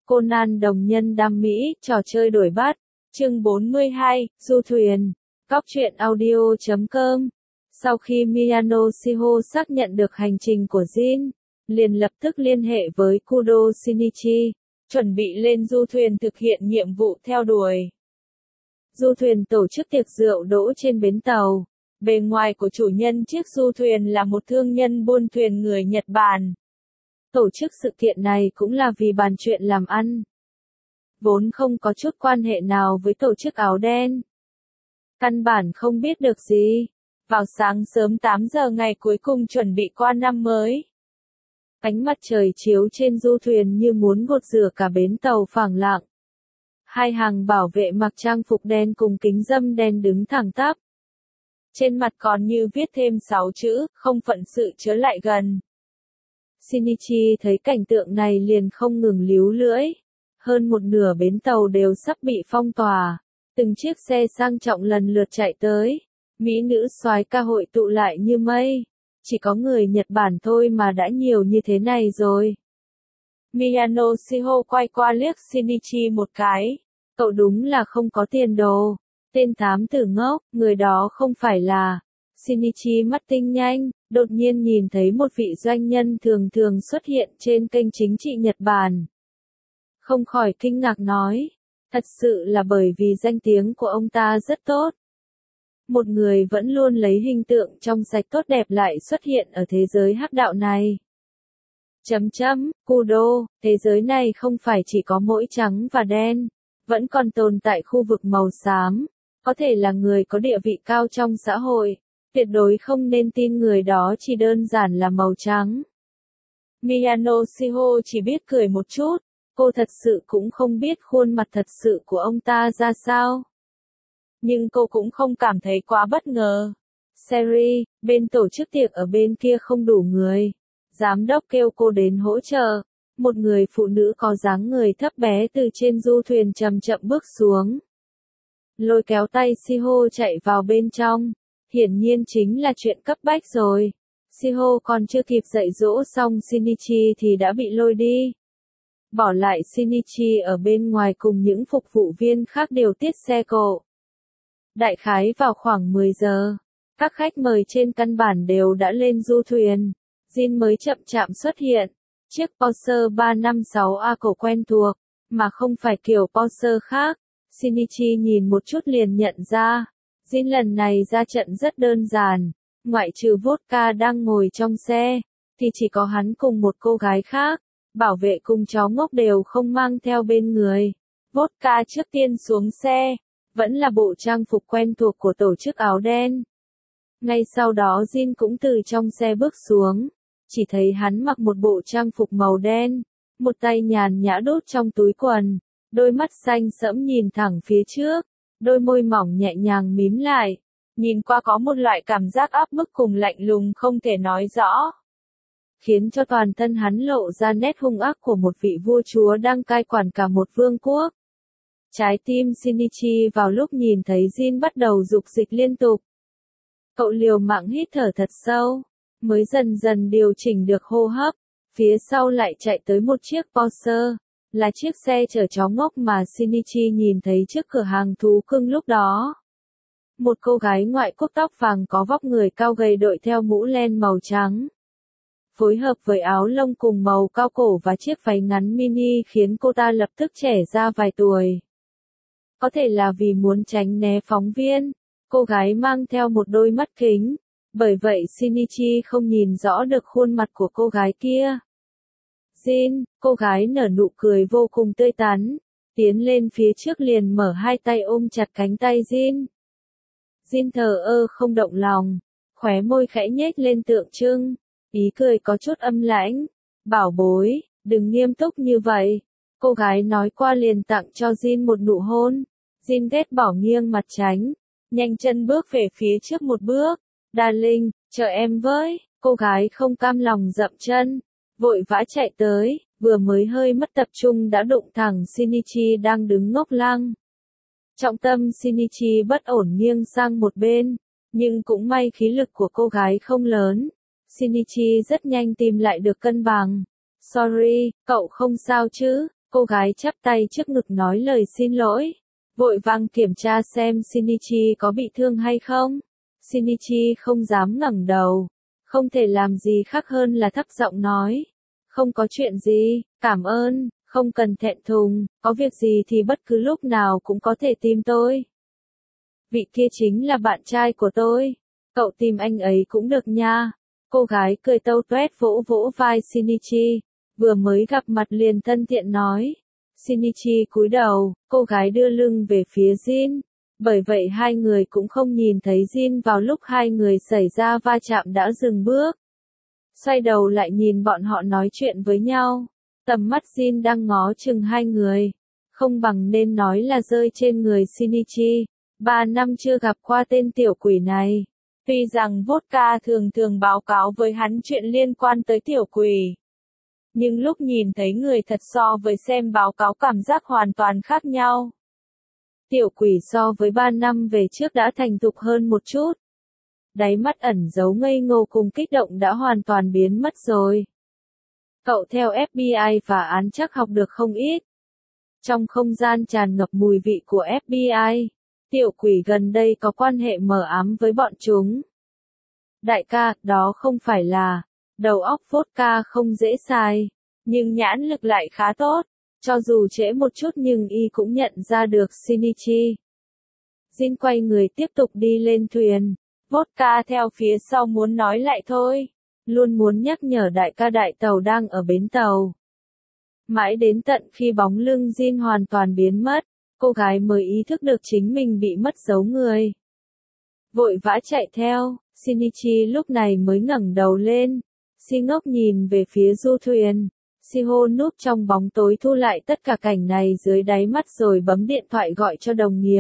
Conan đồng nhân đam mỹ, trò chơi đổi bát. Chương 42, du thuyền. Cóc truyện audio.com. Sau khi Miyano Shiho xác nhận được hành trình của Jin, liền lập tức liên hệ với Kudo Shinichi, chuẩn bị lên du thuyền thực hiện nhiệm vụ theo đuổi. Du thuyền tổ chức tiệc rượu đỗ trên bến tàu. Bề ngoài của chủ nhân chiếc du thuyền là một thương nhân buôn thuyền người Nhật Bản. Tổ chức sự kiện này cũng là vì bàn chuyện làm ăn. Vốn không có chút quan hệ nào với tổ chức áo đen. Căn bản không biết được gì. Vào sáng sớm 8 giờ ngày cuối cùng chuẩn bị qua năm mới. Ánh mặt trời chiếu trên du thuyền như muốn gột rửa cả bến tàu phẳng lặng. Hai hàng bảo vệ mặc trang phục đen cùng kính râm đen đứng thẳng tắp. Trên mặt còn như viết thêm 6 chữ, không phận sự chớ lại gần. Shinichi thấy cảnh tượng này liền không ngừng líu lưỡi. Hơn một nửa bến tàu đều sắp bị phong tỏa. Từng chiếc xe sang trọng lần lượt chạy tới. Mỹ nữ soái ca hội tụ lại như mây. Chỉ có người Nhật Bản thôi mà đã nhiều như thế này rồi. Miyano Shiho quay qua liếc Shinichi một cái. Cậu đúng là không có tiền đồ. Tên thám tử ngốc, người đó không phải là. Shinichi mắt tinh nhanh, đột nhiên nhìn thấy một vị doanh nhân thường thường xuất hiện trên kênh chính trị Nhật Bản. Không khỏi kinh ngạc nói. Thật sự là bởi vì danh tiếng của ông ta rất tốt. Một người vẫn luôn lấy hình tượng trong sạch tốt đẹp lại xuất hiện ở thế giới hắc đạo này. Kudo, thế giới này không phải chỉ có mỗi trắng và đen, vẫn còn tồn tại khu vực màu xám, có thể là người có địa vị cao trong xã hội, tuyệt đối không nên tin người đó chỉ đơn giản là màu trắng. Miyano Shiho chỉ biết cười một chút, cô thật sự cũng không biết khuôn mặt thật sự của ông ta ra sao. Nhưng cô cũng không cảm thấy quá bất ngờ. Seri, bên tổ chức tiệc ở bên kia không đủ người. Giám đốc kêu cô đến hỗ trợ. Một người phụ nữ có dáng người thấp bé từ trên du thuyền chậm chậm bước xuống. Lôi kéo tay Shiho chạy vào bên trong. Hiển nhiên chính là chuyện cấp bách rồi. Shiho còn chưa kịp dạy dỗ xong Shinichi thì đã bị lôi đi. Bỏ lại Shinichi ở bên ngoài cùng những phục vụ viên khác điều tiết xe cộ. Đại khái vào khoảng 10 giờ, các khách mời trên căn bản đều đã lên du thuyền. Jin mới chậm chạm xuất hiện. Chiếc Porsche 356A cổ quen thuộc, mà không phải kiểu Porsche khác. Shinichi nhìn một chút liền nhận ra. Jin lần này ra trận rất đơn giản. Ngoại trừ vodka đang ngồi trong xe, thì chỉ có hắn cùng một cô gái khác. Bảo vệ cùng chó ngốc đều không mang theo bên người. Vodka trước tiên xuống xe. Vẫn là bộ trang phục quen thuộc của tổ chức áo đen. Ngay sau đó Jin cũng từ trong xe bước xuống. Chỉ thấy hắn mặc một bộ trang phục màu đen. Một tay nhàn nhã đút trong túi quần. Đôi mắt xanh sẫm nhìn thẳng phía trước. Đôi môi mỏng nhẹ nhàng mím lại. Nhìn qua có một loại cảm giác áp bức cùng lạnh lùng không thể nói rõ. Khiến cho toàn thân hắn lộ ra nét hung ác của một vị vua chúa đang cai quản cả một vương quốc. Trái tim Shinichi vào lúc nhìn thấy Jin bắt đầu dục dịch liên tục. Cậu liều mạng hít thở thật sâu, mới dần dần điều chỉnh được hô hấp. Phía sau lại chạy tới một chiếc Porsche, là chiếc xe chở chó ngốc mà Shinichi nhìn thấy trước cửa hàng thú cưng lúc đó. Một cô gái ngoại quốc tóc vàng có vóc người cao gầy đội theo mũ len màu trắng. Phối hợp với áo lông cùng màu cao cổ và chiếc váy ngắn mini khiến cô ta lập tức trẻ ra vài tuổi. Có thể là vì muốn tránh né phóng viên, cô gái mang theo một đôi mắt kính, bởi vậy Shinichi không nhìn rõ được khuôn mặt của cô gái kia. Jin, cô gái nở nụ cười vô cùng tươi tắn, tiến lên phía trước liền mở hai tay ôm chặt cánh tay Jin. Jin thờ ơ không động lòng, khóe môi khẽ nhếch lên tượng trưng, ý cười có chút âm lãnh. Bảo bối, đừng nghiêm túc như vậy. Cô gái nói qua liền tặng cho Jin một nụ hôn. Jin ghét bỏ nghiêng mặt tránh. Nhanh chân bước về phía trước một bước. Darling, chờ em với. Cô gái không cam lòng dậm chân. Vội vã chạy tới. Vừa mới hơi mất tập trung đã đụng thẳng Shinichi đang đứng ngốc lăng. Trọng tâm Shinichi bất ổn nghiêng sang một bên. Nhưng cũng may khí lực của cô gái không lớn. Shinichi rất nhanh tìm lại được cân bằng. Sorry, cậu không sao chứ? Cô gái chắp tay trước ngực nói lời xin lỗi, vội vàng kiểm tra xem Shinichi có bị thương hay không. Shinichi không dám ngẩng đầu, không thể làm gì khác hơn là thấp giọng nói. Không có chuyện gì, cảm ơn, không cần thẹn thùng, có việc gì thì bất cứ lúc nào cũng có thể tìm tôi. Vị kia chính là bạn trai của tôi, cậu tìm anh ấy cũng được nha. Cô gái cười tâu tuét vỗ vỗ vai Shinichi, vừa mới gặp mặt liền thân thiện nói. Shinichi cúi đầu, cô gái đưa lưng về phía Jin, bởi vậy hai người cũng không nhìn thấy Jin vào lúc hai người xảy ra va chạm đã dừng bước. Xoay đầu lại nhìn bọn họ nói chuyện với nhau, tầm mắt Jin đang ngó chừng hai người, không bằng nên nói là rơi trên người Shinichi. 3 năm chưa gặp qua tên tiểu quỷ này. Tuy rằng Vodka thường thường báo cáo với hắn chuyện liên quan tới tiểu quỷ, nhưng lúc nhìn thấy người thật so với xem báo cáo cảm giác hoàn toàn khác nhau. Tiểu quỷ so với 3 năm về trước đã thành thục hơn một chút. Đáy mắt ẩn giấu ngây ngô cùng kích động đã hoàn toàn biến mất rồi. Cậu theo FBI và án chắc học được không ít. Trong không gian tràn ngập mùi vị của FBI, tiểu quỷ gần đây có quan hệ mờ ám với bọn chúng. Đại ca, đó không phải là, đầu óc Vodka không dễ xài, nhưng nhãn lực lại khá tốt, cho dù trễ một chút nhưng y cũng nhận ra được Shinichi. Jin quay người tiếp tục đi lên thuyền, Vodka theo phía sau muốn nói lại thôi, luôn muốn nhắc nhở đại ca đại tàu đang ở bến tàu. Mãi đến tận khi bóng lưng Jin hoàn toàn biến mất, cô gái mới ý thức được chính mình bị mất dấu người. Vội vã chạy theo, Shinichi lúc này mới ngẩng đầu lên, si ngốc nhìn về phía du thuyền. Shiho núp trong bóng tối thu lại tất cả cảnh này dưới đáy mắt rồi bấm điện thoại gọi cho đồng nghiệp.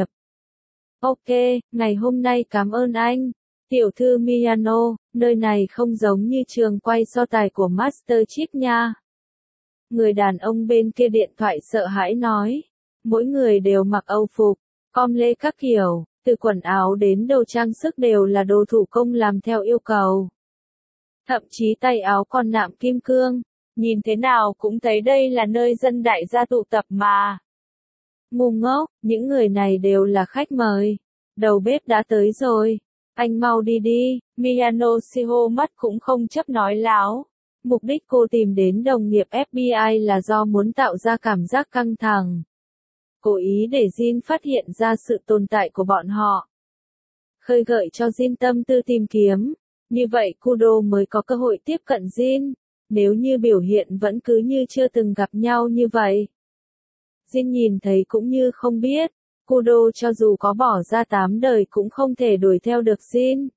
Ok, ngày hôm nay cảm ơn anh. Tiểu thư Miyano, nơi này không giống như trường quay so tài của Master Chief nha. Người đàn ông bên kia điện thoại sợ hãi nói. Mỗi người đều mặc Âu phục, com lê các kiểu, từ quần áo đến đồ trang sức đều là đồ thủ công làm theo yêu cầu. Thậm chí tay áo còn nạm kim cương, nhìn thế nào cũng thấy đây là nơi dân đại gia tụ tập mà. Ngu ngốc, những người này đều là khách mời. Đầu bếp đã tới rồi. Anh mau đi đi, Miyano Shiho mắt cũng không chấp nói láo. Mục đích cô tìm đến đồng nghiệp FBI là do muốn tạo ra cảm giác căng thẳng. Cố ý để Jin phát hiện ra sự tồn tại của bọn họ. Khơi gợi cho Jin tâm tư tìm kiếm. Như vậy Kudo mới có cơ hội tiếp cận Jin. Nếu như biểu hiện vẫn cứ như chưa từng gặp nhau như vậy. Jin nhìn thấy cũng như không biết. Kudo cho dù có bỏ ra 8 đời cũng không thể đuổi theo được Jin.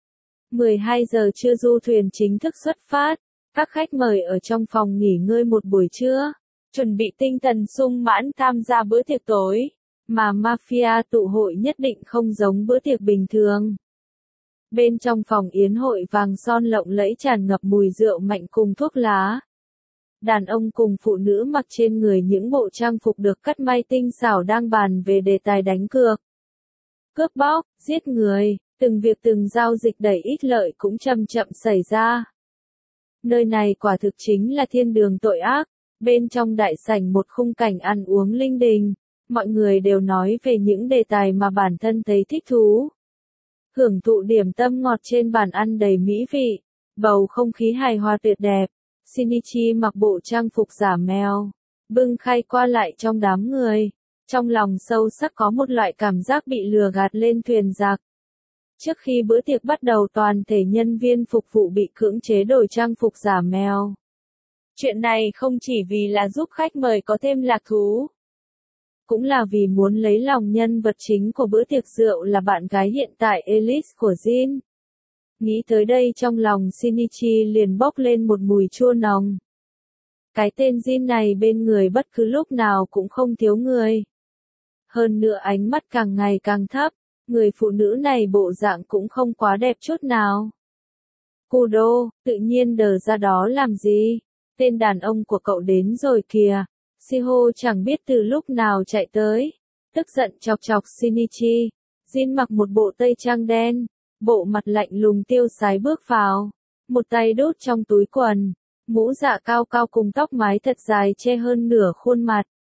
12 giờ trưa du thuyền chính thức xuất phát. Các khách mời ở trong phòng nghỉ ngơi một buổi trưa. Chuẩn bị tinh thần sung mãn tham gia bữa tiệc tối. Mà mafia tụ hội nhất định không giống bữa tiệc bình thường. Bên trong phòng yến hội vàng son lộng lẫy tràn ngập mùi rượu mạnh cùng thuốc lá. Đàn ông cùng phụ nữ mặc trên người những bộ trang phục được cắt may tinh xảo đang bàn về đề tài đánh cược. Cướp bóc, giết người, từng việc từng giao dịch đầy ít lợi cũng chậm chậm xảy ra. Nơi này quả thực chính là thiên đường tội ác. Bên trong đại sảnh một khung cảnh ăn uống linh đình, mọi người đều nói về những đề tài mà bản thân thấy thích thú. Hưởng thụ điểm tâm ngọt trên bàn ăn đầy mỹ vị, bầu không khí hài hòa tuyệt đẹp. Shinichi mặc bộ trang phục giả mèo, bưng khay qua lại trong đám người. Trong lòng sâu sắc có một loại cảm giác bị lừa gạt lên thuyền giặc. Trước khi bữa tiệc bắt đầu toàn thể nhân viên phục vụ bị cưỡng chế đổi trang phục giả mèo. Chuyện này không chỉ vì là giúp khách mời có thêm lạc thú, cũng là vì muốn lấy lòng nhân vật chính của bữa tiệc rượu là bạn gái hiện tại Elise của Jin. Nghĩ tới đây trong lòng Shinichi liền bốc lên một mùi chua nồng. Cái tên Jin này bên người bất cứ lúc nào cũng không thiếu người. Hơn nữa ánh mắt càng ngày càng thấp, người phụ nữ này bộ dạng cũng không quá đẹp chút nào. Kudo, tự nhiên đờ ra đó làm gì? Tên đàn ông của cậu đến rồi kìa. Shiho chẳng biết từ lúc nào chạy tới. Tức giận chọc chọc Shinichi. Jin mặc một bộ tây trang đen. Bộ mặt lạnh lùng tiêu sái bước vào. Một tay đút trong túi quần. Mũ dạ cao cao cùng tóc mái thật dài che hơn nửa khuôn mặt.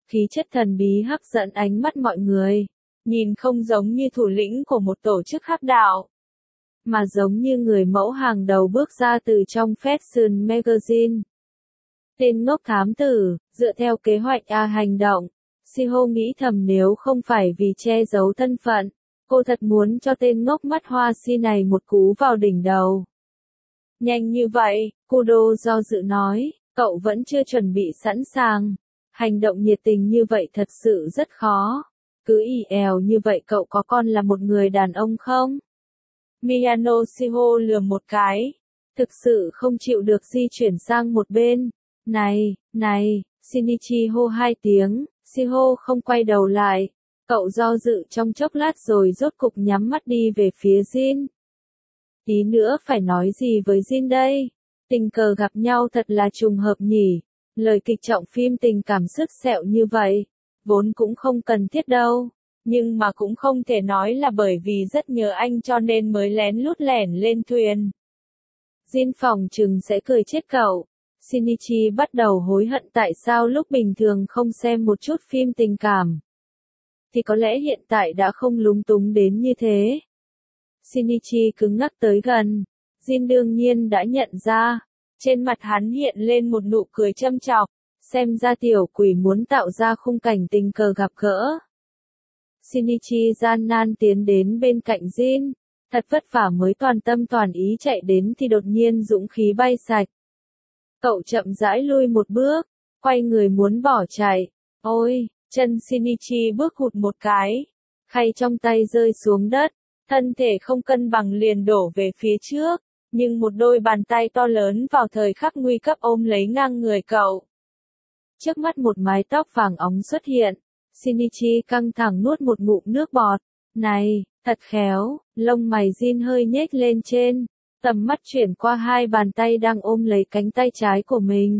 khí chất thần bí hấp dẫn ánh mắt mọi người, nhìn không giống như thủ lĩnh của một tổ chức hắc đạo, mà giống như người mẫu hàng đầu bước ra từ trong Fashion Magazine. Tên ngốc thám tử, dựa theo kế hoạch A hành động, Siho nghĩ thầm nếu không phải vì che giấu thân phận, cô thật muốn cho tên ngốc mắt hoa si này một cú vào đỉnh đầu. Nhanh như vậy, Kudo do dự nói, cậu vẫn chưa chuẩn bị sẵn sàng. Hành động nhiệt tình như vậy thật sự rất khó. Cứ ì èo như vậy cậu có còn là một người đàn ông không? Miyano Shiho lườm một cái. Thực sự không chịu được di chuyển sang một bên. Này, Shinichi hô hai tiếng, Shiho không quay đầu lại. Cậu do dự trong chốc lát rồi rốt cục nhắm mắt đi về phía Jin. Tí nữa phải nói gì với Jin đây? Tình cờ gặp nhau thật là trùng hợp nhỉ. Lời kịch trọng phim tình cảm sứt sẹo như vậy, vốn cũng không cần thiết đâu. Nhưng mà cũng không thể nói là bởi vì rất nhớ anh cho nên mới lén lút lẻn lên thuyền. Jin phòng chừng sẽ cười chết cậu. Shinichi bắt đầu hối hận tại sao lúc bình thường không xem một chút phim tình cảm. Thì có lẽ hiện tại đã không lúng túng đến như thế. Shinichi cứng ngắc tới gần. Jin đương nhiên đã nhận ra. Trên mặt hắn hiện lên một nụ cười châm chọc. Xem ra tiểu quỷ muốn tạo ra khung cảnh tình cờ gặp gỡ. Shinichi gian nan tiến đến bên cạnh Jin. Thật vất vả mới toàn tâm toàn ý chạy đến thì đột nhiên dũng khí bay sạch. Cậu chậm rãi lui một bước, quay người muốn bỏ chạy. Ôi, chân Shinichi bước hụt một cái. Khay trong tay rơi xuống đất, thân thể không cân bằng liền đổ về phía trước. Nhưng một đôi bàn tay to lớn vào thời khắc nguy cấp ôm lấy ngang người cậu. Trước mắt một mái tóc vàng óng xuất hiện. Shinichi căng thẳng nuốt một ngụm nước bọt. Này, thật khéo, lông mày Jin hơi nhếch lên trên. Tầm mắt chuyển qua hai bàn tay đang ôm lấy cánh tay trái của mình.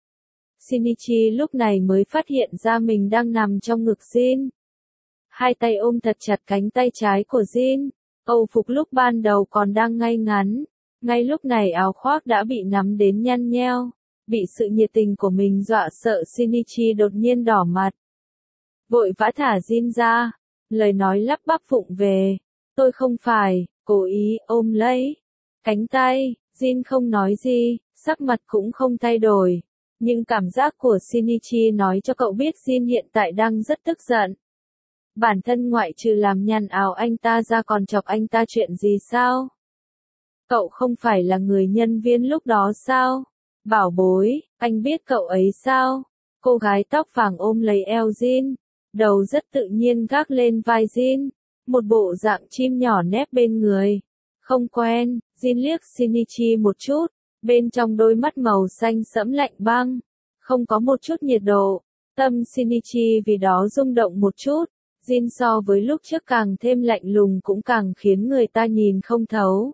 Shinichi lúc này mới phát hiện ra mình đang nằm trong ngực Jin. Hai tay ôm thật chặt cánh tay trái của Jin. Âu phục lúc ban đầu còn đang ngay ngắn. Ngay lúc này áo khoác đã bị nắm đến nhăn nheo. Bị sự nhiệt tình của mình dọa sợ Shinichi đột nhiên đỏ mặt. Vội vã thả Jin ra. Lời nói lắp bắp vụng về. Tôi không phải, cố ý ôm lấy cánh tay. Jin không nói gì, sắc mặt cũng không thay đổi. Nhưng cảm giác của Shinichi nói cho cậu biết Jin hiện tại đang rất tức giận. Bản thân ngoại trừ làm nhăn áo anh ta ra còn chọc anh ta chuyện gì sao? Cậu không phải là người nhân viên lúc đó sao? Bảo bối, anh biết cậu ấy sao? Cô gái tóc vàng ôm lấy eo Jin, đầu rất tự nhiên gác lên vai Jin, một bộ dạng chim nhỏ nép bên người. Không quen, Jin liếc Shinichi một chút, bên trong đôi mắt màu xanh sẫm lạnh băng, không có một chút nhiệt độ. Tâm Shinichi vì đó rung động một chút. Jin so với lúc trước càng thêm lạnh lùng cũng càng khiến người ta nhìn không thấu.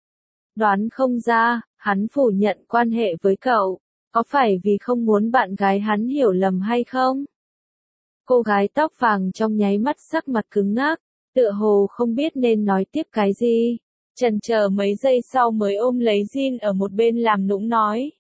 Đoán không ra, hắn phủ nhận quan hệ với cậu, có phải vì không muốn bạn gái hắn hiểu lầm hay không? Cô gái tóc vàng trong nháy mắt sắc mặt cứng ngắc, tựa hồ không biết nên nói tiếp cái gì. Chần chờ mấy giây sau mới ôm lấy Jin ở một bên làm nũng nói.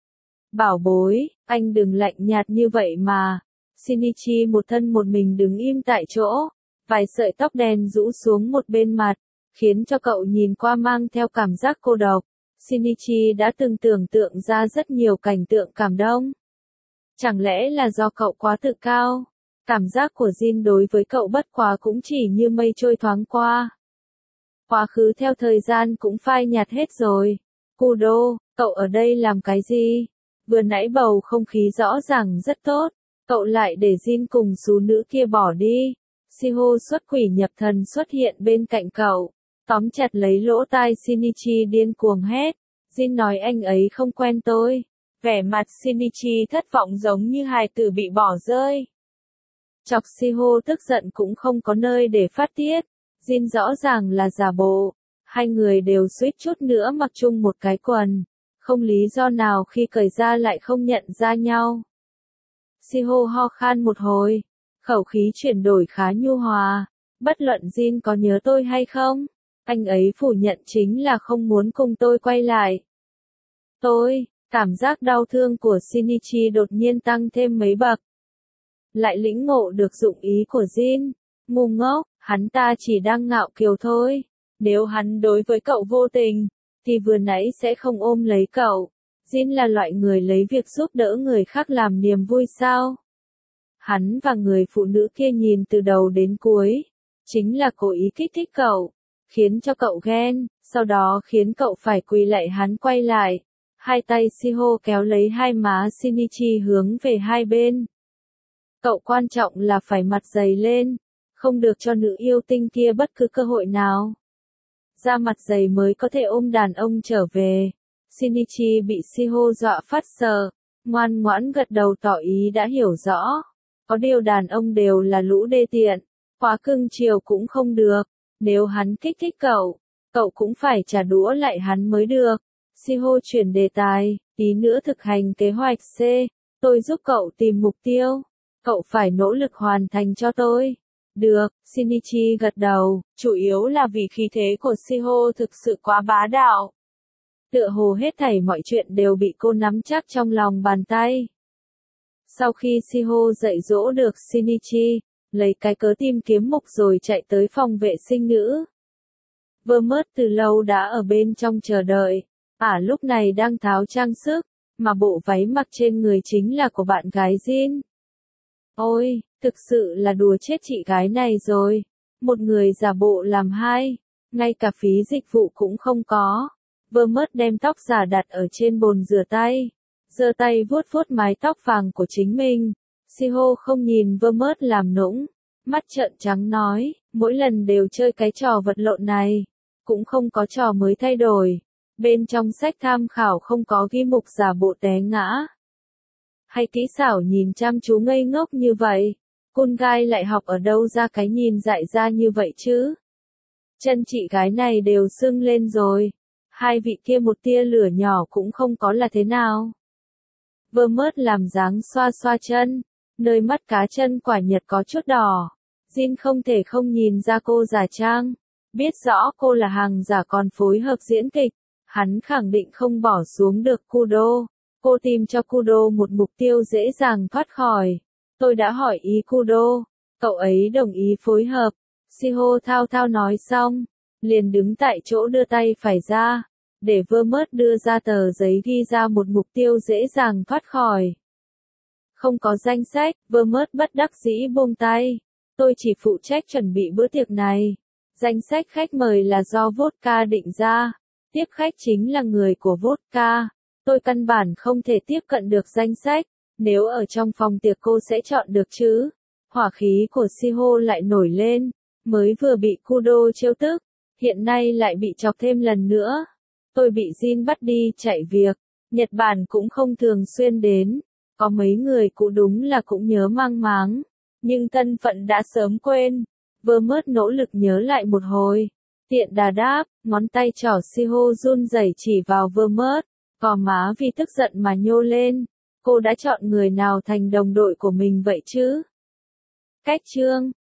Bảo bối, anh đừng lạnh nhạt như vậy mà. Shinichi một thân một mình đứng im tại chỗ, vài sợi tóc đen rũ xuống một bên mặt, khiến cho cậu nhìn qua mang theo cảm giác cô độc. Shinichi đã từng tưởng tượng ra rất nhiều cảnh tượng cảm động. Chẳng lẽ là do cậu quá tự cao? Cảm giác của Jin đối với cậu bất quá cũng chỉ như mây trôi thoáng qua. Quá khứ theo thời gian cũng phai nhạt hết rồi. Kudo, cậu ở đây làm cái gì? Vừa nãy bầu không khí rõ ràng rất tốt. Cậu lại để Jin cùng xú nữ kia bỏ đi. Shiho xuất quỷ nhập thần xuất hiện bên cạnh cậu. Tóm chặt lấy lỗ tai Shinichi điên cuồng hét. Jin nói anh ấy không quen tôi. Vẻ mặt Shinichi thất vọng giống như hài tử bị bỏ rơi. Chọc Shiho tức giận cũng không có nơi để phát tiết. Jin rõ ràng là giả bộ. Hai người đều suýt chút nữa mặc chung một cái quần. Không lý do nào khi cởi ra lại không nhận ra nhau. Shiho ho khan một hồi. Khẩu khí chuyển đổi khá nhu hòa. Bất luận Jin có nhớ tôi hay không, anh ấy phủ nhận chính là không muốn cùng tôi quay lại. Cảm giác đau thương của Shinichi đột nhiên tăng thêm mấy bậc. lại lĩnh ngộ được dụng ý của Jin. Ngu ngốc, hắn ta chỉ đang ngạo kiều thôi. Nếu hắn đối với cậu vô tình, thì vừa nãy sẽ không ôm lấy cậu. Jin là loại người lấy việc giúp đỡ người khác làm niềm vui sao? Hắn và người phụ nữ kia nhìn từ đầu đến cuối, chính là cố ý kích thích cậu, khiến cho cậu ghen, sau đó khiến cậu phải quỳ lạy hắn quay lại. Hai tay Shiho kéo lấy hai má Shinichi hướng về hai bên. Cậu quan trọng là phải mặt dày lên, không được cho nữ yêu tinh kia bất cứ cơ hội nào. Ra mặt dày mới có thể ôm đàn ông trở về. Shinichi bị Shiho dọa phát sợ, ngoan ngoãn gật đầu tỏ ý đã hiểu rõ. Có điều đàn ông đều là lũ đê tiện, quá cưng chiều cũng không được. Nếu hắn kích thích cậu, cậu cũng phải trả đũa lại hắn mới được. Shiho chuyển đề tài, tí nữa thực hành kế hoạch C, tôi giúp cậu tìm mục tiêu. Cậu phải nỗ lực hoàn thành cho tôi. Được, Shinichi gật đầu, chủ yếu là vì khí thế của Shiho thực sự quá bá đạo. Tựa hồ hết thảy mọi chuyện đều bị cô nắm chắc trong lòng bàn tay. Sau khi Shiho dạy dỗ được Shinichi, lấy cái cớ tìm kiếm mục rồi chạy tới phòng vệ sinh nữ. Vermouth từ lâu đã ở bên trong chờ đợi, lúc này đang tháo trang sức, mà bộ váy mặc trên người chính là của bạn gái Jin. Ôi, thực sự là đùa chết chị gái này rồi, một người giả bộ làm hai, ngay cả phí dịch vụ cũng không có. Vermouth đem tóc giả đặt ở trên bồn rửa tay, giơ tay vuốt vuốt mái tóc vàng của chính mình. Shiho không nhìn Vermouth làm nũng, mắt trợn trắng nói, mỗi lần đều chơi cái trò vật lộn này, cũng không có trò mới thay đổi. Bên trong sách tham khảo không có ghi mục giả bộ té ngã. Hay kỹ xảo nhìn chăm chú ngây ngốc như vậy, con gái lại học ở đâu ra cái nhìn dại ra như vậy chứ? Chân chị gái này đều sưng lên rồi, hai vị kia một tia lửa nhỏ cũng không có là thế nào. Vermouth làm dáng xoa xoa chân, nơi mắt cá chân quả nhật có chút đỏ. Jin không thể không nhìn ra cô giả trang, biết rõ cô là hàng giả còn phối hợp diễn kịch, hắn khẳng định không bỏ xuống được Kudo. Cô tìm cho Kudo một mục tiêu dễ dàng thoát khỏi. Tôi đã hỏi ý Kudo, cậu ấy đồng ý phối hợp. Shiho thao thao nói xong, liền đứng tại chỗ đưa tay phải ra, để Vermouth đưa ra tờ giấy ghi ra một mục tiêu dễ dàng thoát khỏi. Không có danh sách, Vermouth bất đắc dĩ buông tay. Tôi chỉ phụ trách chuẩn bị bữa tiệc này. Danh sách khách mời là do Vodka định ra. Tiếp khách chính là người của Vodka. Tôi căn bản không thể tiếp cận được danh sách. Nếu ở trong phòng tiệc cô sẽ chọn được chứ? Hỏa khí của Shiho lại nổi lên. Mới vừa bị Kudo trêu tức, hiện nay lại bị chọc thêm lần nữa. Tôi bị Jin bắt đi chạy việc. Nhật Bản cũng không thường xuyên đến. Có mấy người cụ đúng là cũng nhớ mang máng. Nhưng thân phận đã sớm quên. Vermouth nỗ lực nhớ lại một hồi. Tiện đà đáp, ngón tay trỏ Shiho run rẩy chỉ vào Vermouth. Gò má vì tức giận mà nhô lên. Cô đã chọn người nào thành đồng đội của mình vậy chứ? Cách chương